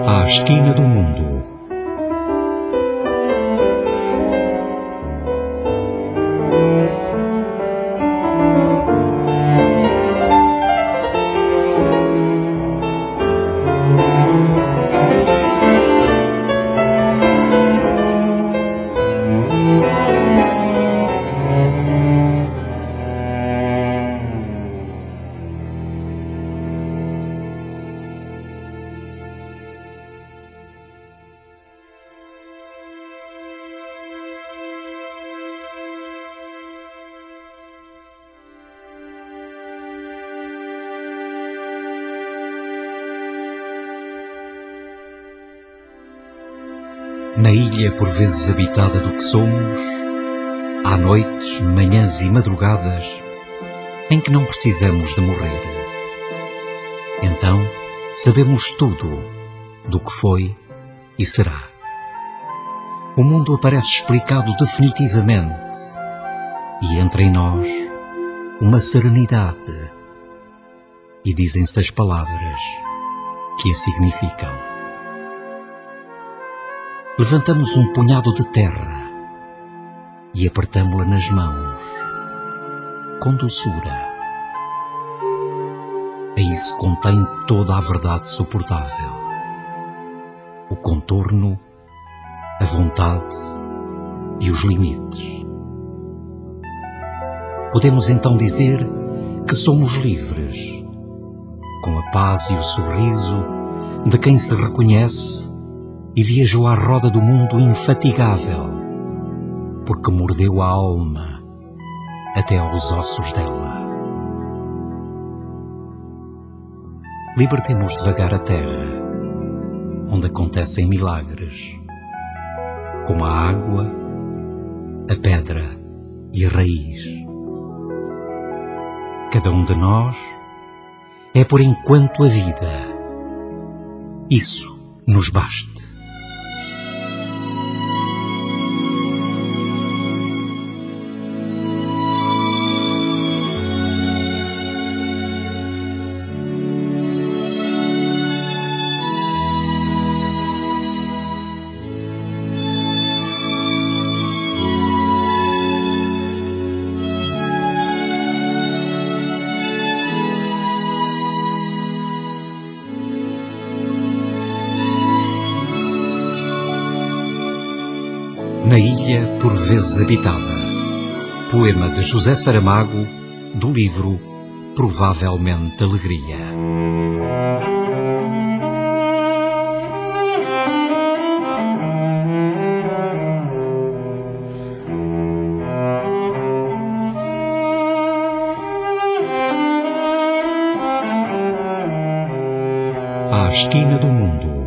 À esquina do mundo. Na ilha por vezes habitada do que somos, há noites, manhãs e madrugadas em que não precisamos de morrer. Então sabemos tudo do que foi e será. O mundo aparece explicado definitivamente e entra em nós uma serenidade e dizem-se as palavras que a significam. Levantamos um punhado de terra e apertamo-la nas mãos, com doçura. Aí se contém toda a verdade suportável, o contorno, a vontade e os limites. Podemos então dizer que somos livres, com a paz e o sorriso de quem se reconhece e viajou à roda do mundo infatigável, porque mordeu a alma até aos ossos dela. Libertemos devagar a terra, onde acontecem milagres, como a água, a pedra e a raiz. Cada um de nós é por enquanto a vida. Isso nos baste. Na ilha por vezes habitada. Poema de José Saramago, do livro Provavelmente Alegria. À esquina do mundo.